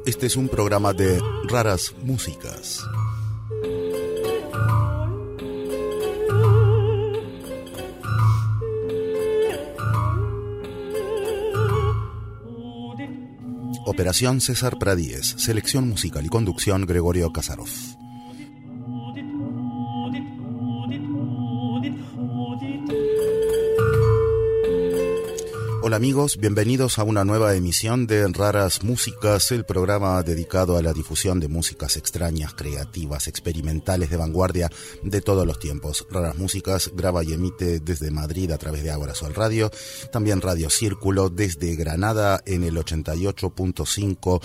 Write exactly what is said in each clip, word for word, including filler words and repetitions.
Este es un programa de raras músicas. Operación César Pradíez, selección musical y conducción Gregorio Kasarov. Hola amigos, bienvenidos a una nueva emisión de Raras Músicas, el programa dedicado a la difusión de músicas extrañas, creativas, experimentales, de vanguardia de todos los tiempos. Raras Músicas graba y emite desde Madrid a través de Ágora Sol Radio, también Radio Círculo desde Granada en el ochenta y ocho punto cinco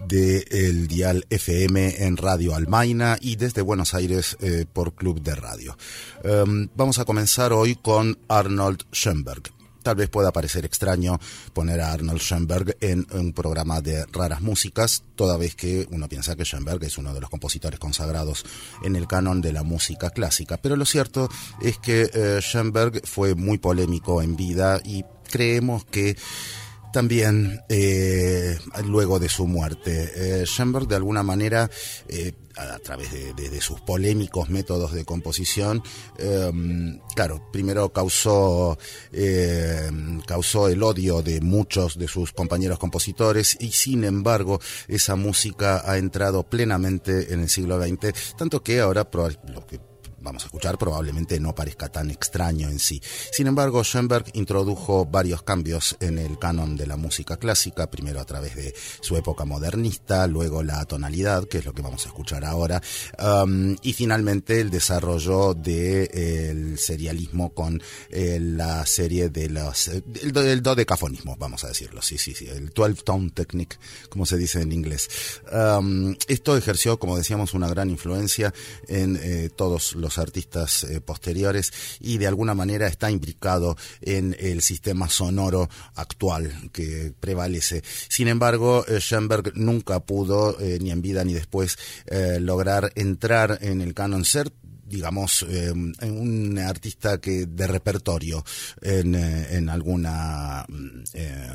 del dial F M en Radio Almaina y desde Buenos Aires eh, por Club de Radio. Um, vamos a comenzar hoy con Arnold Schoenberg. Tal vez pueda parecer extraño poner a Arnold Schoenberg en un programa de raras músicas, toda vez que uno piensa que Schoenberg es uno de los compositores consagrados en el canon de la música clásica. Pero lo cierto es que eh, Schoenberg fue muy polémico en vida y creemos que también eh, luego de su muerte. Eh, Schoenberg de alguna manera, eh, a través de, de, de sus polémicos métodos de composición, eh, claro, primero causó, eh, causó el odio de muchos de sus compañeros compositores y sin embargo esa música ha entrado plenamente en el siglo veinte, tanto que ahora lo que vamos a escuchar probablemente no parezca tan extraño en sí. Sin embargo, Schoenberg introdujo varios cambios en el canon de la música clásica, primero a través de su época modernista, luego la tonalidad, que es lo que vamos a escuchar ahora, um, y finalmente el desarrollo del de, eh, serialismo con eh, la serie de los... Eh, el, el dodecafonismo, vamos a decirlo, sí, sí, sí, el twelve-tone technique, como se dice en inglés. Um, esto ejerció, como decíamos, una gran influencia en eh, todos los artistas eh, posteriores y de alguna manera está imbricado en el sistema sonoro actual que prevalece. Sin embargo, eh, Schoenberg nunca pudo, eh, ni en vida ni después, eh, lograr entrar en el canon, ser digamos, eh, un artista que de repertorio en, eh, en alguna... Eh,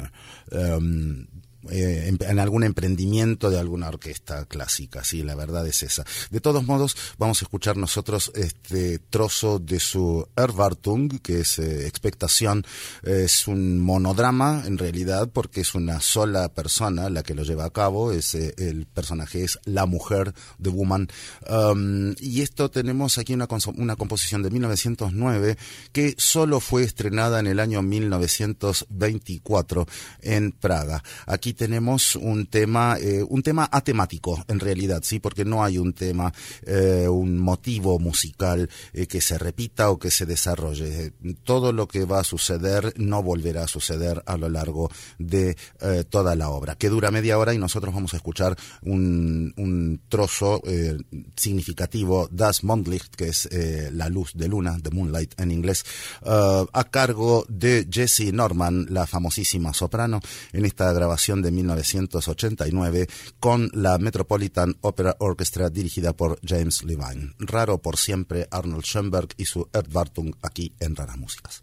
um, Eh, en, en algún emprendimiento de alguna orquesta clásica, sí, la verdad es esa. De todos modos, vamos a escuchar nosotros este trozo de su Erwartung, que es eh, expectación. Es un monodrama, en realidad, porque es una sola persona la que lo lleva a cabo. Es, eh, el personaje es la mujer, the woman. Um, y esto tenemos aquí una, una composición de mil novecientos nueve que solo fue estrenada en el año mil novecientos veinticuatro en Praga. Aquí tenemos un tema, eh, un tema atemático en realidad, sí, porque no hay un tema, eh, un motivo musical eh, que se repita o que se desarrolle. Todo lo que va a suceder no volverá a suceder a lo largo de eh, toda la obra, que dura media hora y nosotros vamos a escuchar un, un trozo eh, significativo, Das Mondlicht, que es eh, la luz de luna, the moonlight en inglés, uh, a cargo de Jessie Norman, la famosísima soprano, en esta grabación de mil novecientos ochenta y nueve con la Metropolitan Opera Orchestra dirigida por James Levine. Raro por siempre, Arnold Schoenberg y su Erwartung aquí en Raras Músicas.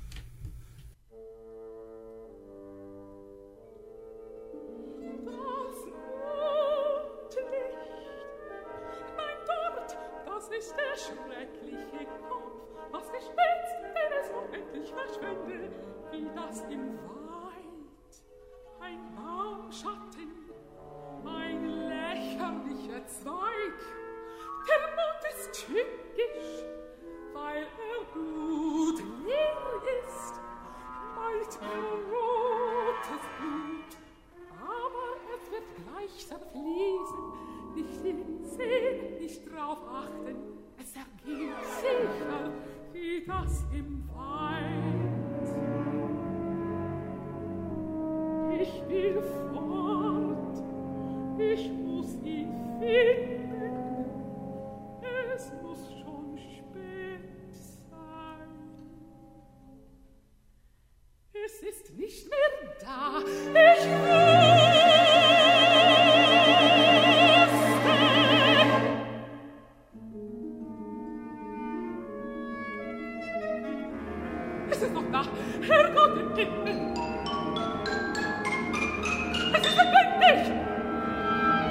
Schatten, ein lächerlicher Zweig. Der Mond ist tückisch, weil er blutleer ist, meint er rotes Blut. Aber es wird gleich zerfließen, nicht hinsehen, nicht drauf achten. Es ergeht sicher, wie das im Wald. Ich will fort, ich muss ihn finden, es muss schon spät sein. Es ist nicht mehr da, ich wusste. Es ist noch da, Herrgott im Himmel. Es ist lebendig!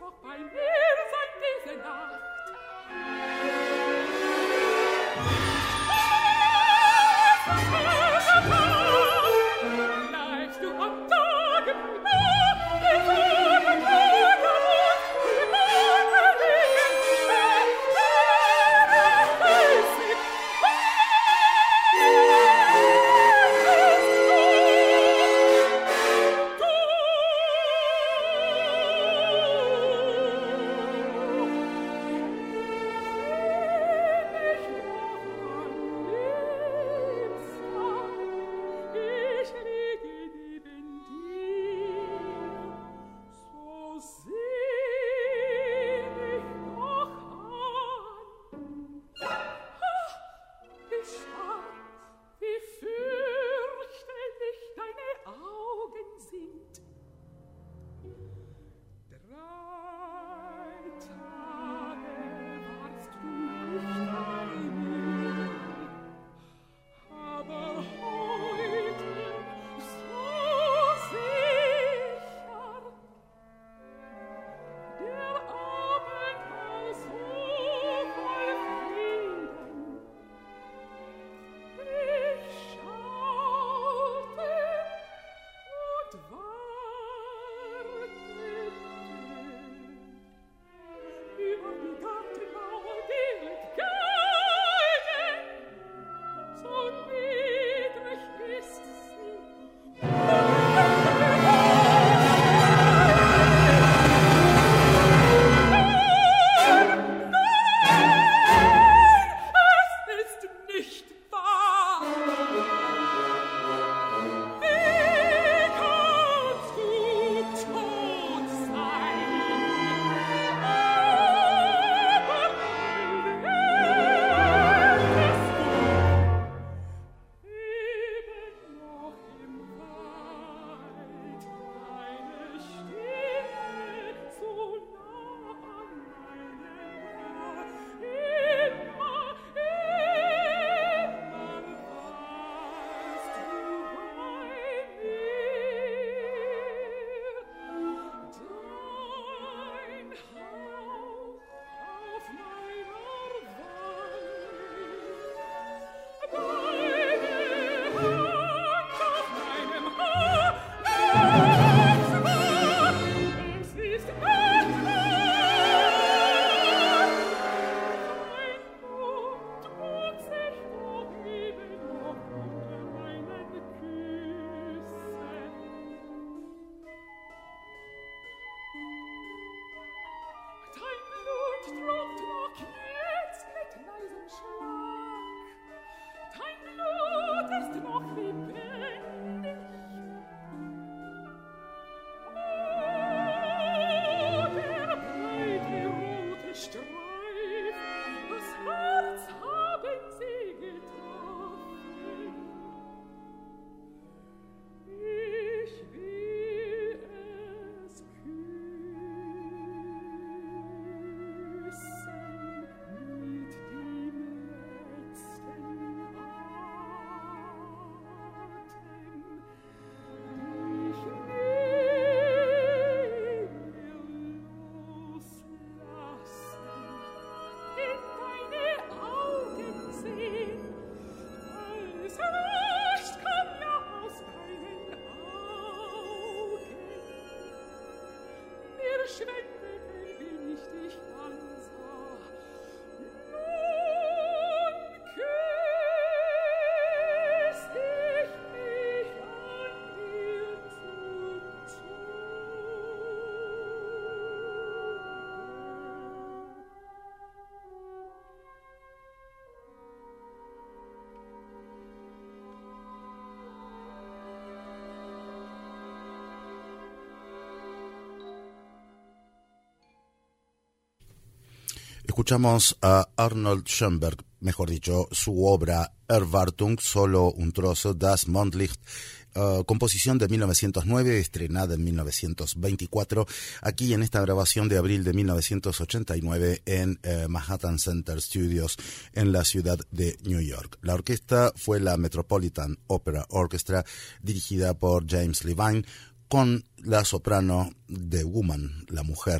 Escuchamos a Arnold Schoenberg, mejor dicho, su obra Erwartung, solo un trozo, Das Mondlicht, uh, composición de mil novecientos nueve, estrenada en mil novecientos veinticuatro, aquí en esta grabación de abril de mil novecientos ochenta y nueve en uh, Manhattan Center Studios en la ciudad de New York. La orquesta fue la Metropolitan Opera Orchestra, dirigida por James Levine, con la soprano The Woman, la mujer,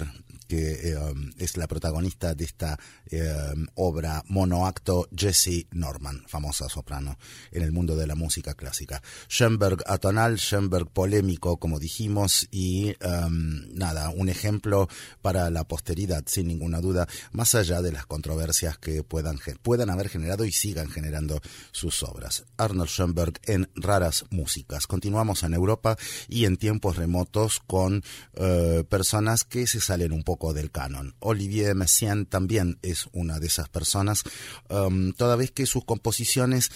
que eh, es la protagonista de esta eh, obra monoacto, Jessie Norman, famosa soprano en el mundo de la música clásica. Schoenberg atonal, Schoenberg polémico, como dijimos, y um, nada, un ejemplo para la posteridad, sin ninguna duda, más allá de las controversias que puedan, puedan haber generado y sigan generando sus obras. Arnold Schoenberg en Raras Músicas. Continuamos en Europa y en tiempos remotos con uh, personas que se salen un poco del canon. Olivier Messiaen también es una de esas personas, um, toda vez que sus composiciones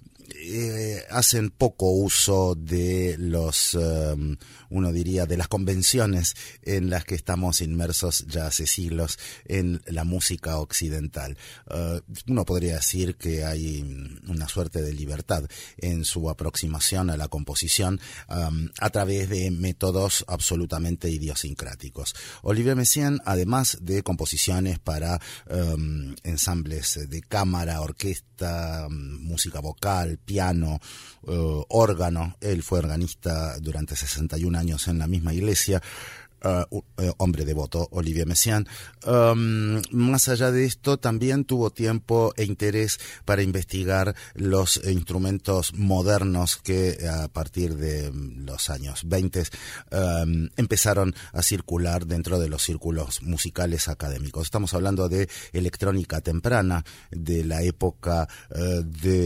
Eh, hacen poco uso de los, um, uno diría, de las convenciones en las que estamos inmersos ya hace siglos en la música occidental. Uh, uno podría decir que hay una suerte de libertad en su aproximación a la composición um, a través de métodos absolutamente idiosincráticos. Olivier Messiaen, además de composiciones para um, ensambles de cámara, orquesta, um, música vocal, piano, uh, órgano. Él fue organista durante sesenta y un años en la misma iglesia. Uh, uh, hombre devoto, Olivier Messiaen. Um, más allá de esto, también tuvo tiempo e interés para investigar los instrumentos modernos que a partir de los años veinte um, empezaron a circular dentro de los círculos musicales académicos. Estamos hablando de electrónica temprana, de la época uh,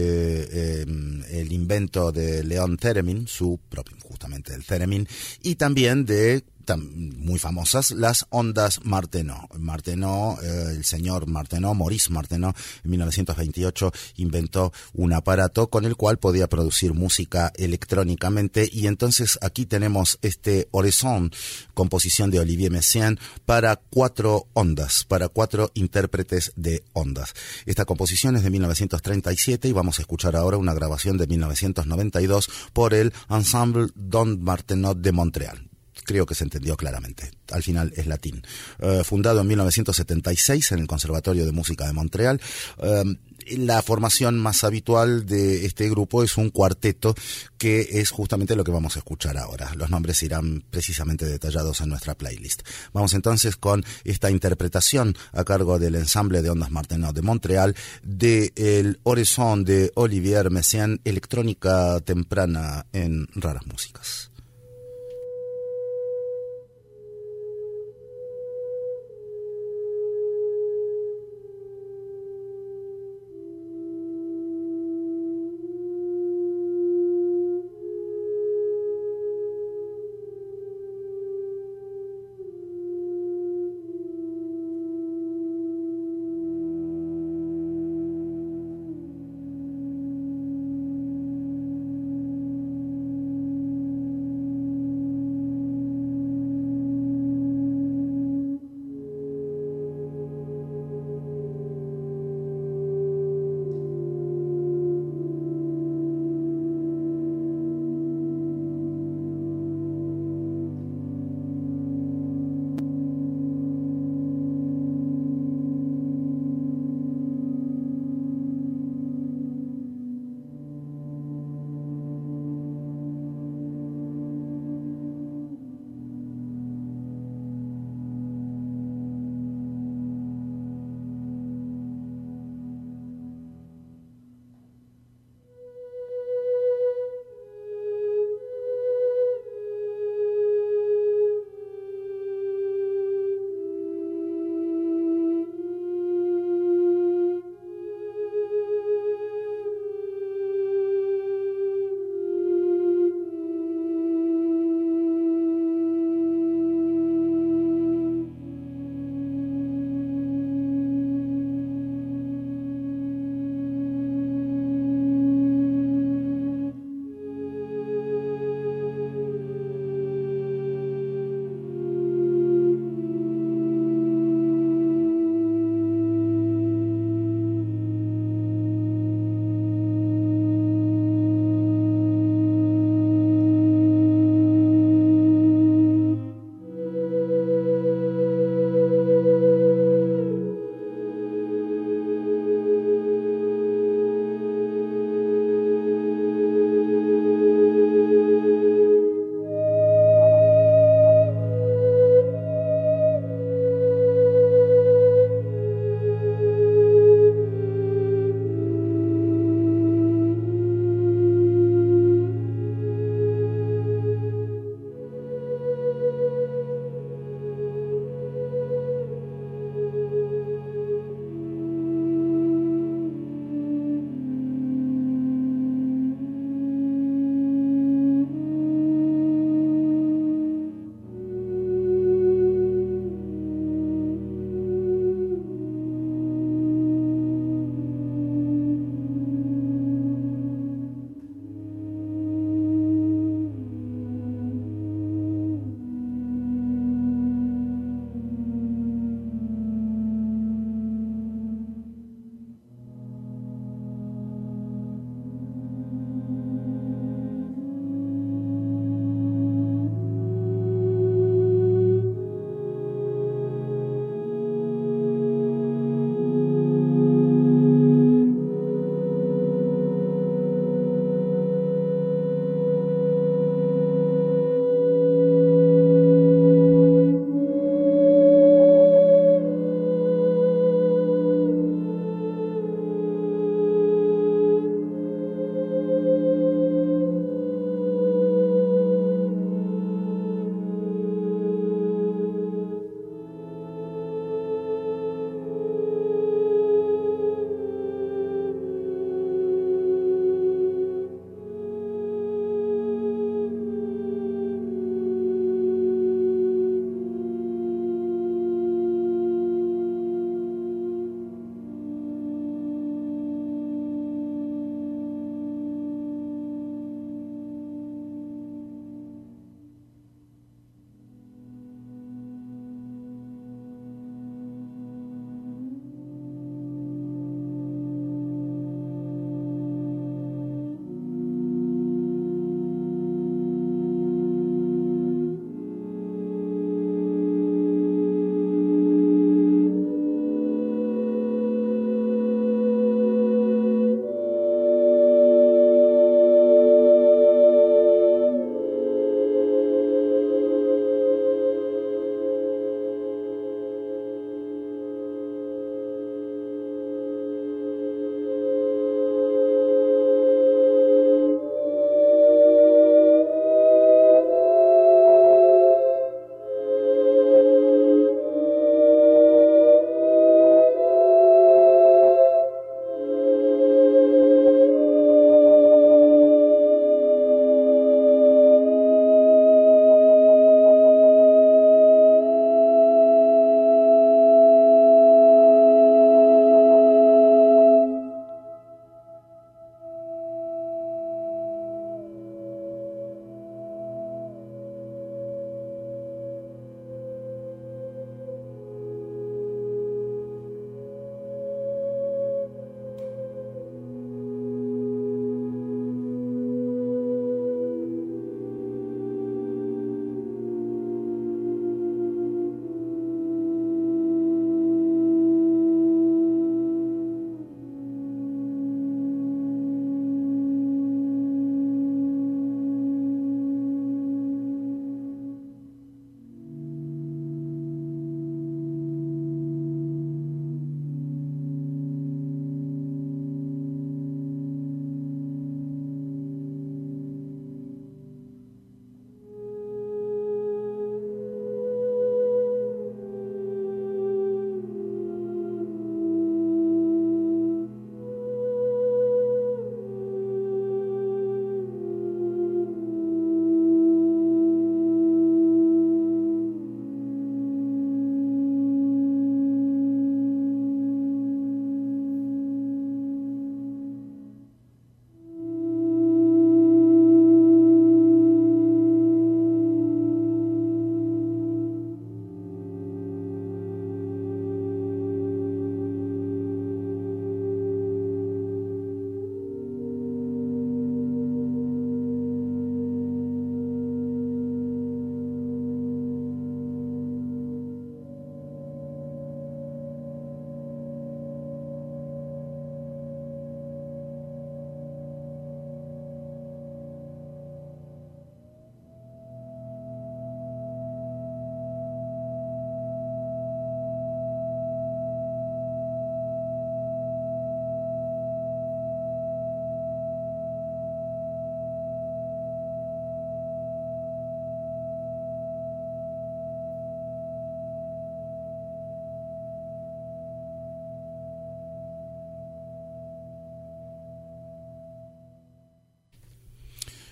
de um, el invento de Leon Theremin, su propio, justamente el Theremin, y también de muy famosas, las ondas Martenot. Martenot, eh, el señor Martenot, Maurice Martenot, en mil novecientos veintiocho inventó un aparato con el cual podía producir música electrónicamente, y entonces aquí tenemos este Horizon, composición de Olivier Messiaen para cuatro ondas, para cuatro intérpretes de ondas. Esta composición es de mil novecientos treinta y siete y vamos a escuchar ahora una grabación de mil novecientos noventa y dos por el Ensemble Don Martenot de Montreal. Creo que se entendió claramente. Al final es latín. Uh, fundado en mil novecientos setenta y seis en el Conservatorio de Música de Montreal. Uh, la formación más habitual de este grupo es un cuarteto, que es justamente lo que vamos a escuchar ahora. Los nombres irán precisamente detallados en nuestra playlist. Vamos entonces con esta interpretación a cargo del Ensamble de Ondas Martenot de Montreal de el Horizon de Olivier Messiaen, electrónica temprana en Raras Músicas.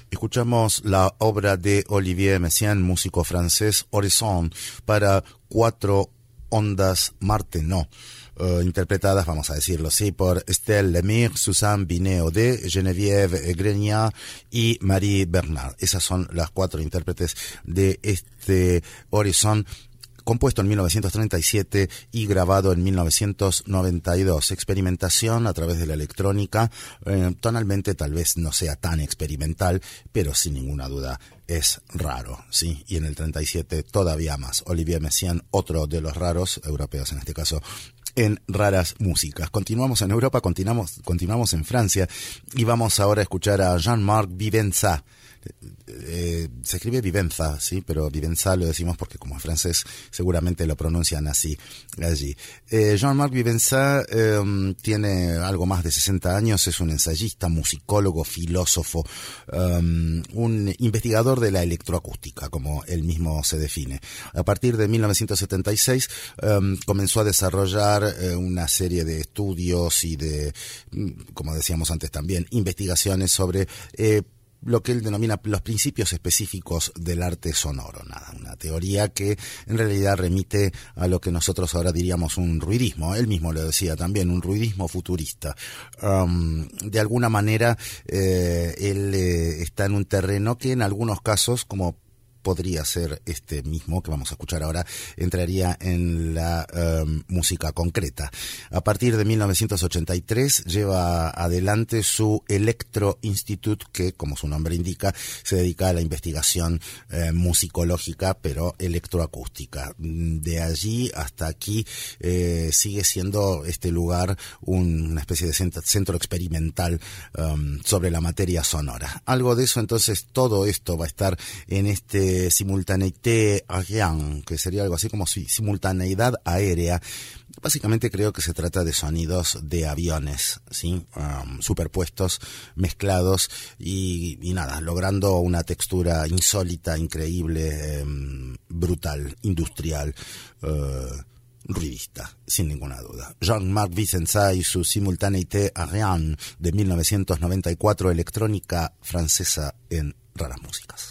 Escuchamos la obra de Olivier Messiaen, músico francés, Horizon, para cuatro ondas Martenot, uh, interpretadas, vamos a decirlo así, por Estelle Lemire, Suzanne Binet-Audet, Geneviève Grenier y Marie Bernard. Esas son las cuatro intérpretes de este Horizon, compuesto en mil novecientos treinta y siete y grabado en mil novecientos noventa y dos. Experimentación a través de la electrónica, eh, tonalmente tal vez no sea tan experimental, pero sin ninguna duda es raro, ¿sí? Y en el treinta y siete todavía más. Olivier Messiaen, otro de los raros, europeos en este caso, en raras músicas. Continuamos en Europa, continuamos, continuamos en Francia y vamos ahora a escuchar a Jean-Marc Vivenza. Eh, se escribe Vivenza, sí, pero Vivenza lo decimos porque como es francés seguramente lo pronuncian así allí. Eh, Jean-Marc Vivenza eh, tiene algo más de sesenta años, es un ensayista, musicólogo, filósofo, um, un investigador de la electroacústica, como él mismo se define. A partir de mil novecientos setenta y seis um, comenzó a desarrollar eh, una serie de estudios y de, como decíamos antes también, investigaciones sobre eh, lo que él denomina los principios específicos del arte sonoro. Nada, una teoría que en realidad remite a lo que nosotros ahora diríamos un ruidismo. Él mismo lo decía también, un ruidismo futurista. Um, de alguna manera, eh, él eh, está en un terreno que en algunos casos, como podría ser este mismo que vamos a escuchar ahora, entraría en la um, música concreta. A partir de mil novecientos ochenta y tres lleva adelante su Electro Institute, que como su nombre indica se dedica a la investigación eh, musicológica pero electroacústica. De allí hasta aquí eh, sigue siendo este lugar un, una especie de centro, centro experimental um, sobre la materia sonora. Algo de eso, entonces todo esto va a estar en este simultaneité aérienne, que sería algo así como simultaneidad aérea. Básicamente creo que se trata de sonidos de aviones, ¿sí? Um, superpuestos, mezclados y, y nada, logrando una textura insólita, increíble, um, brutal, industrial, uh, ruidista, sin ninguna duda. Jean-Marc Vivenza y su Simultaneité aérienne de mil novecientos noventa y cuatro, electrónica francesa en Raras Músicas.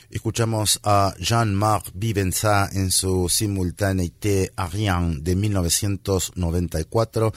Escuchamos a Jean-Marc Vivenza en su Simultaneité Ariane de mil novecientos noventa y cuatro.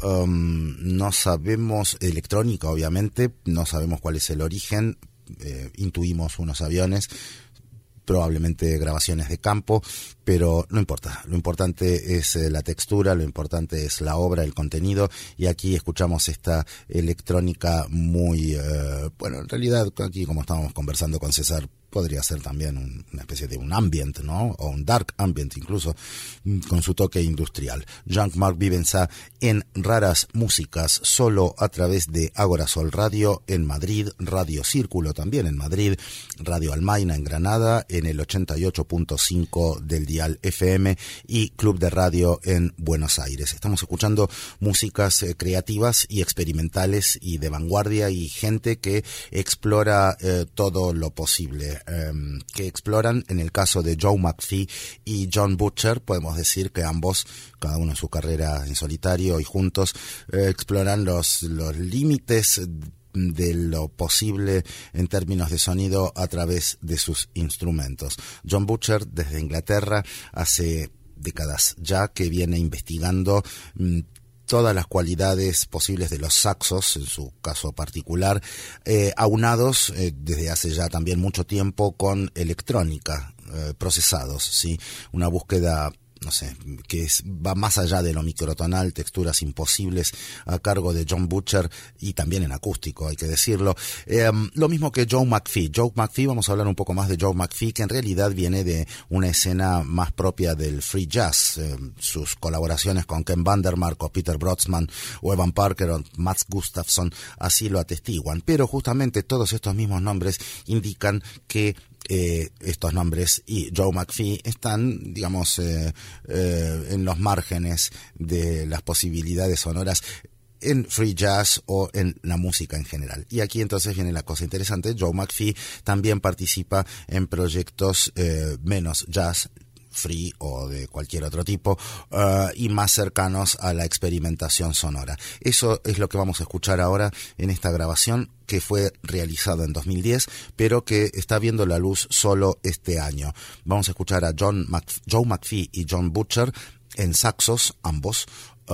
Um, no sabemos, electrónica obviamente, no sabemos cuál es el origen, eh, intuimos unos aviones, probablemente grabaciones de campo, pero no importa, lo importante es eh, la textura, lo importante es la obra, el contenido, y aquí escuchamos esta electrónica muy, eh, bueno, en realidad aquí como estábamos conversando con César, podría ser también un, una especie de un ambient, ¿no? O un dark ambient incluso, con su toque industrial. Jean-Marc Vivenza en Raras Músicas, solo a través de Agora Sol Radio en Madrid, Radio Círculo también en Madrid, Radio Almaina en Granada, en el ochenta y ocho punto cinco del dial F M y Club de Radio en Buenos Aires. Estamos escuchando músicas eh, creativas y experimentales y de vanguardia y gente que explora eh, todo lo posible. Um, que exploran, en el caso de Joe McPhee y John Butcher, podemos decir que ambos, cada uno en su carrera en solitario y juntos, eh, exploran los, los límites de lo posible en términos de sonido a través de sus instrumentos. John Butcher, desde Inglaterra, hace décadas ya que viene investigando mmm, todas las cualidades posibles de los saxos, en su caso particular, eh, aunados eh, desde hace ya también mucho tiempo con electrónica, eh, procesados, ¿sí? Una búsqueda, no sé, que es, va más allá de lo microtonal, texturas imposibles a cargo de John Butcher y también en acústico, hay que decirlo. Eh, lo mismo que Joe McPhee. Joe McPhee, vamos a hablar un poco más de Joe McPhee, que en realidad viene de una escena más propia del free jazz. Eh, sus colaboraciones con Ken Vandermark o Peter Brodsman o Evan Parker o Mats Gustafsson así lo atestiguan. Pero justamente todos estos mismos nombres indican que Eh, estos nombres y Joe McPhee están, digamos, eh, eh, en los márgenes de las posibilidades sonoras en free jazz o en la música en general. Y aquí entonces viene la cosa interesante. Joe McPhee también participa en proyectos eh, menos jazz, free o de cualquier otro tipo, uh, y más cercanos a la experimentación sonora. Eso es lo que vamos a escuchar ahora en esta grabación, que fue realizada en dos mil diez, pero que está viendo la luz solo este año. Vamos a escuchar a John Mc, Joe McPhee y John Butcher en saxos, ambos,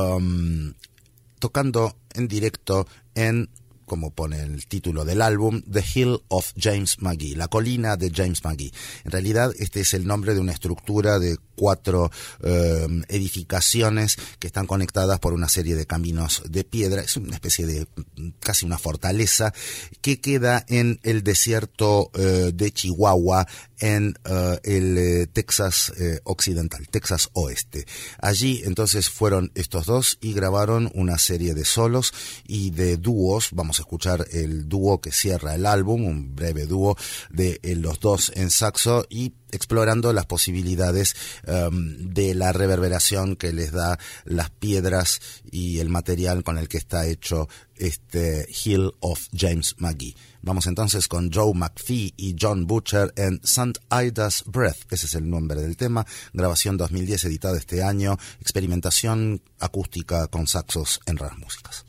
um, tocando en directo en, como pone el título del álbum, The Hill of James McGee, la colina de James McGee. En realidad este es el nombre de una estructura de cuatro eh, edificaciones que están conectadas por una serie de caminos de piedra. Es una especie de casi una fortaleza que queda en el desierto eh, de Chihuahua, en uh, el eh, Texas eh, occidental, Texas oeste. Allí entonces fueron estos dos y grabaron una serie de solos y de dúos. Vamos a escuchar el dúo que cierra el álbum, un breve dúo de eh, los dos en saxo y explorando las posibilidades um, de la reverberación que les da las piedras y el material con el que está hecho este Hill of James McGee. Vamos entonces con Joe McPhee y John Butcher en Saint Ida's Breath, ese es el nombre del tema, grabación dos mil diez, editado este año, experimentación acústica con saxos en Raras Músicas.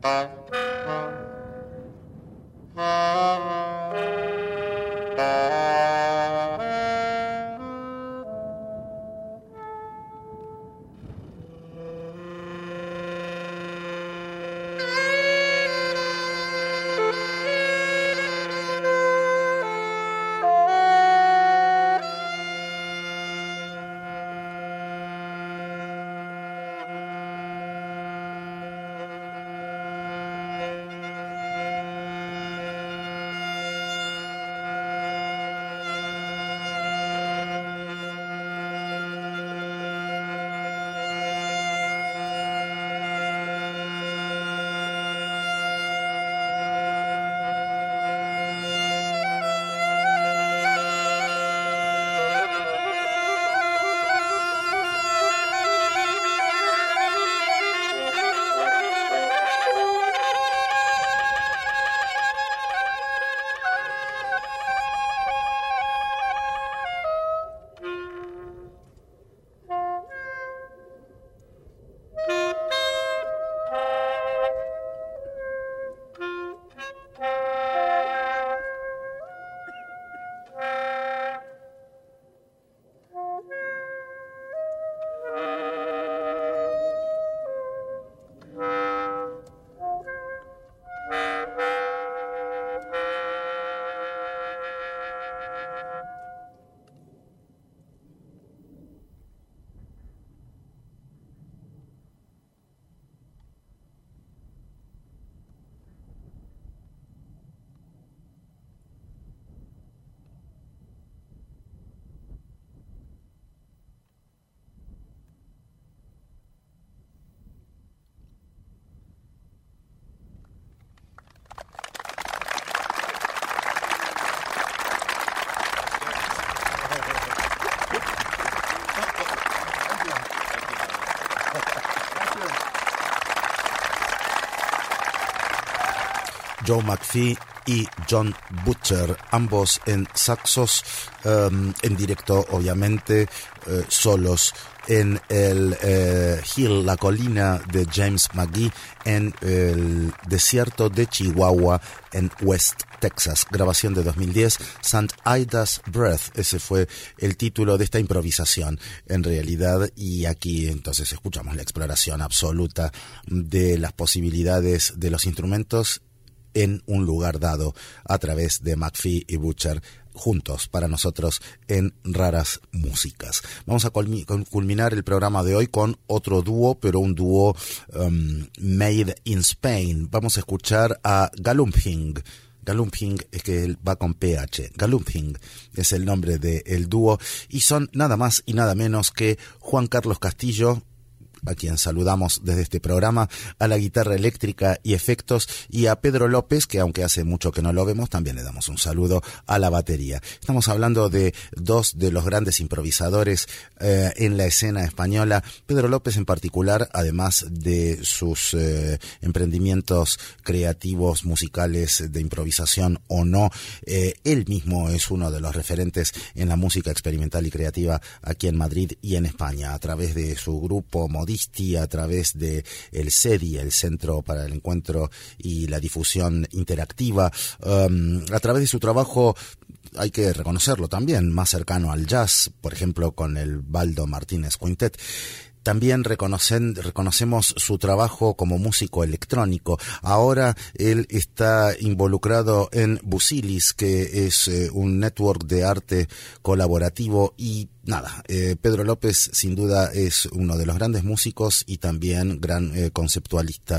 Joe McPhee y John Butcher, ambos en saxos, um, en directo obviamente, uh, solos en el uh, Hill, la colina de James McGee, en el desierto de Chihuahua, en West Texas. Grabación de dos mil diez, Saint Ida's Breath, ese fue el título de esta improvisación en realidad, y aquí entonces escuchamos la exploración absoluta de las posibilidades de los instrumentos en un lugar dado a través de McPhee y Butcher juntos para nosotros en Raras Músicas. Vamos a culminar el programa de hoy con otro dúo, pero un dúo um, made in Spain. Vamos a escuchar a Galumping. Galumping es que él va con P H. Galumping es el nombre del dúo y son nada más y nada menos que Juan Carlos Castillo, a quien saludamos desde este programa, a la guitarra eléctrica y efectos, y a Pedro López, que aunque hace mucho que no lo vemos, también le damos un saludo, a la batería. Estamos hablando de dos de los grandes improvisadores eh, en la escena española. Pedro López en particular, además de sus eh, emprendimientos creativos, musicales, de improvisación o no, eh, él mismo es uno de los referentes en la música experimental y creativa aquí en Madrid y en España, a través de su grupo Modisti, a través de el CEDI, el Centro para el Encuentro y la Difusión Interactiva, um, a través de su trabajo, hay que reconocerlo también, más cercano al jazz, por ejemplo con el Baldo Martínez Quintet. También reconocen, reconocemos su trabajo como músico electrónico. Ahora él está involucrado en Busilis, que es eh, un network de arte colaborativo, y nada, eh, Pedro López sin duda es uno de los grandes músicos y también gran eh, conceptualista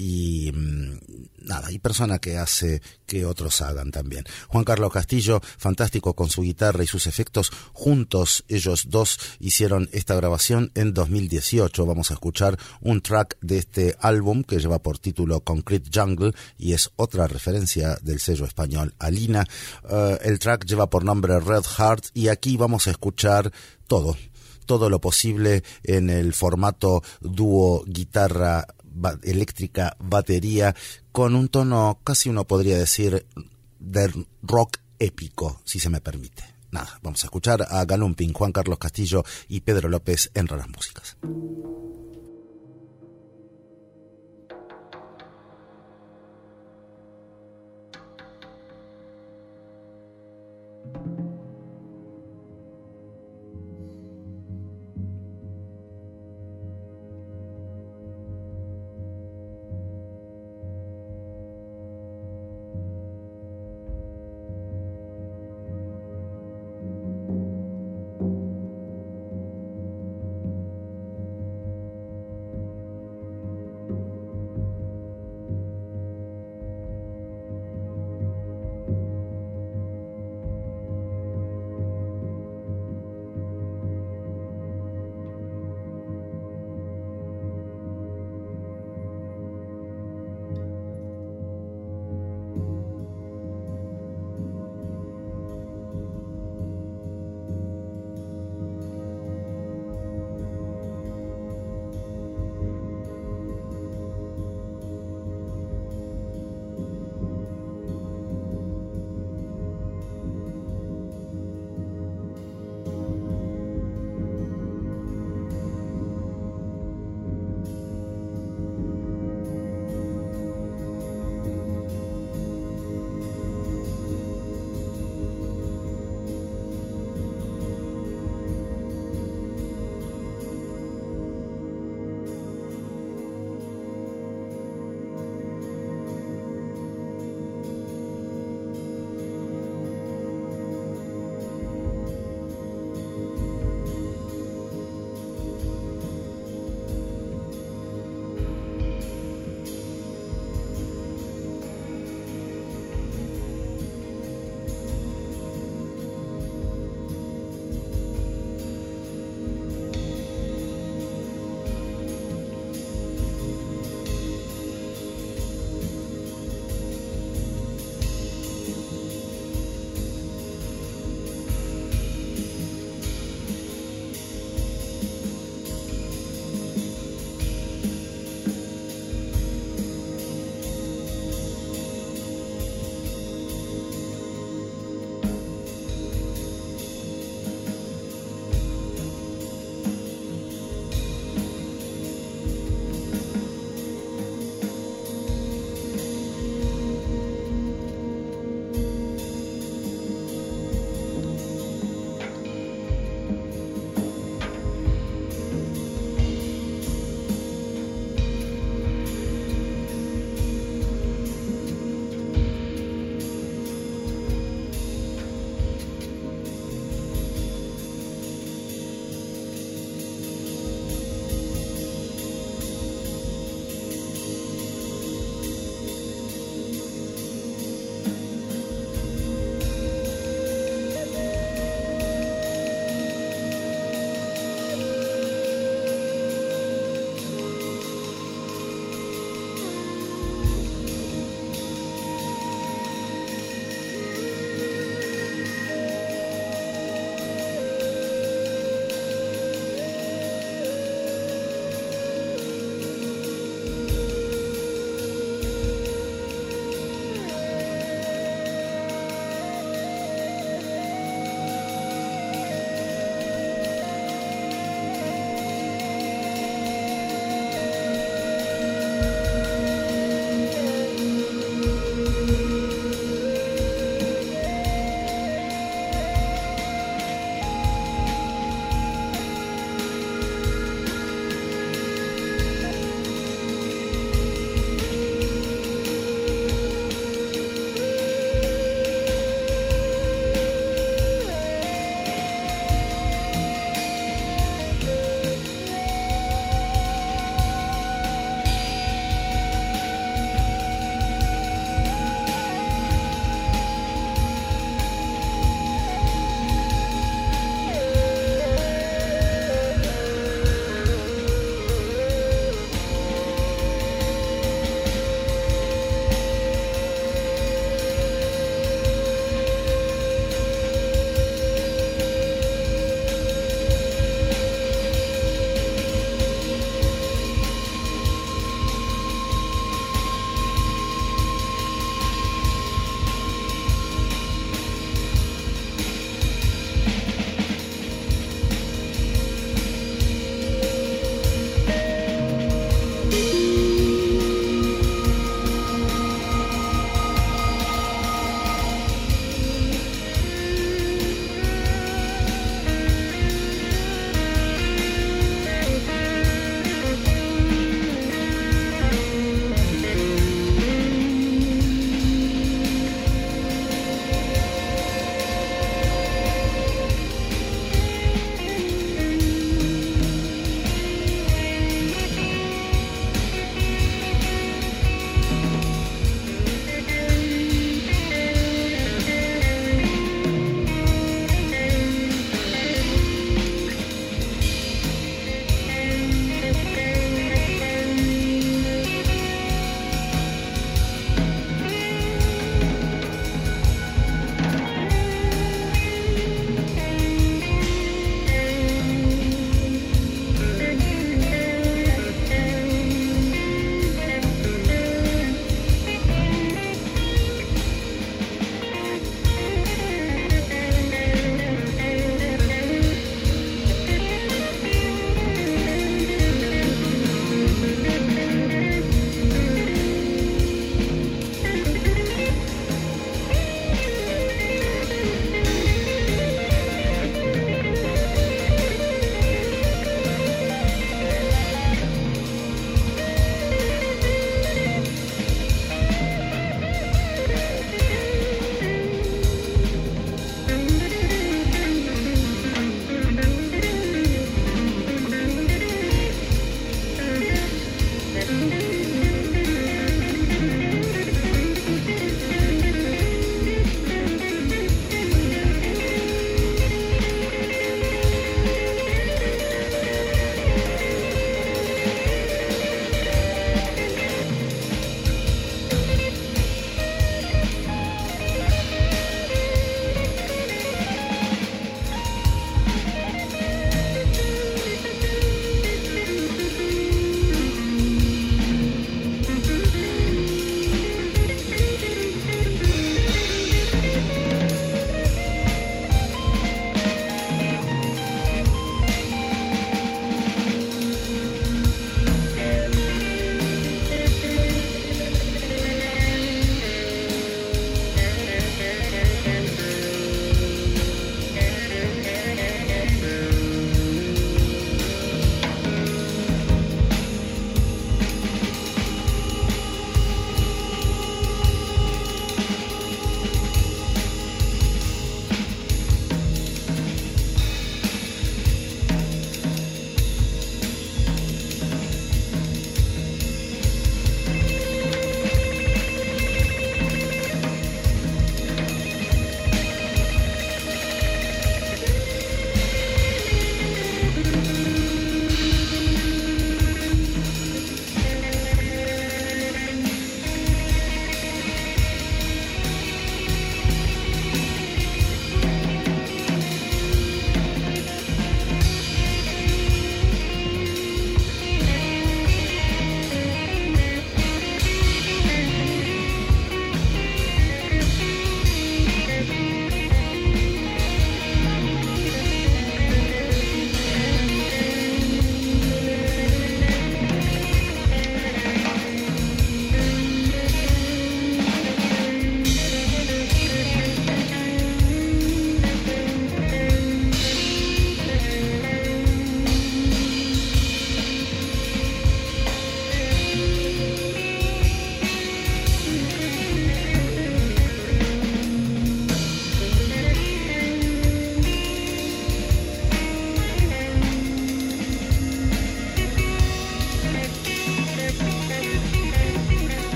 y mmm, nada, y persona que hace que otros hagan también. Juan Carlos Castillo, fantástico con su guitarra y sus efectos. Juntos ellos dos hicieron esta grabación en dos mil dieciocho. Vamos a escuchar un track de este álbum que lleva por título Concrete Jungle y es otra referencia del sello español Alina. Uh, el track lleva por nombre Red Heart y aquí vamos a escuchar todo, todo lo posible en el formato dúo guitarra ba- eléctrica batería, con un tono casi uno podría decir de rock épico, si se me permite. Nada, vamos a escuchar a Galumping, Juan Carlos Castillo y Pedro López en Raras Músicas.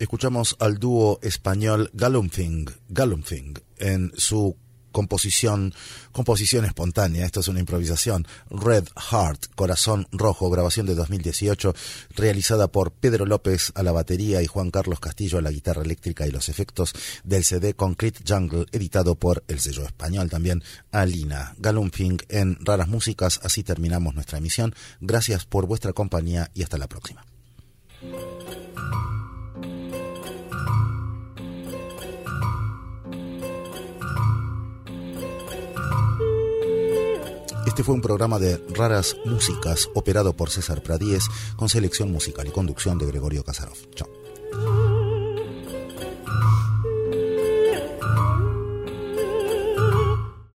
Escuchamos al dúo español Galumphing, Galumphing en su composición, composición espontánea, esto es una improvisación, Red Heart, Corazón Rojo, grabación de dos mil dieciocho, realizada por Pedro López a la batería y Juan Carlos Castillo a la guitarra eléctrica y los efectos, del C D Concrete Jungle, editado por el sello español también Alina. Galumphing en Raras Músicas. Así terminamos nuestra emisión. Gracias por vuestra compañía y hasta la próxima. Este fue un programa de Raras Músicas operado por César Pradíez con selección musical y conducción de Gregorio Kasarov. Chao.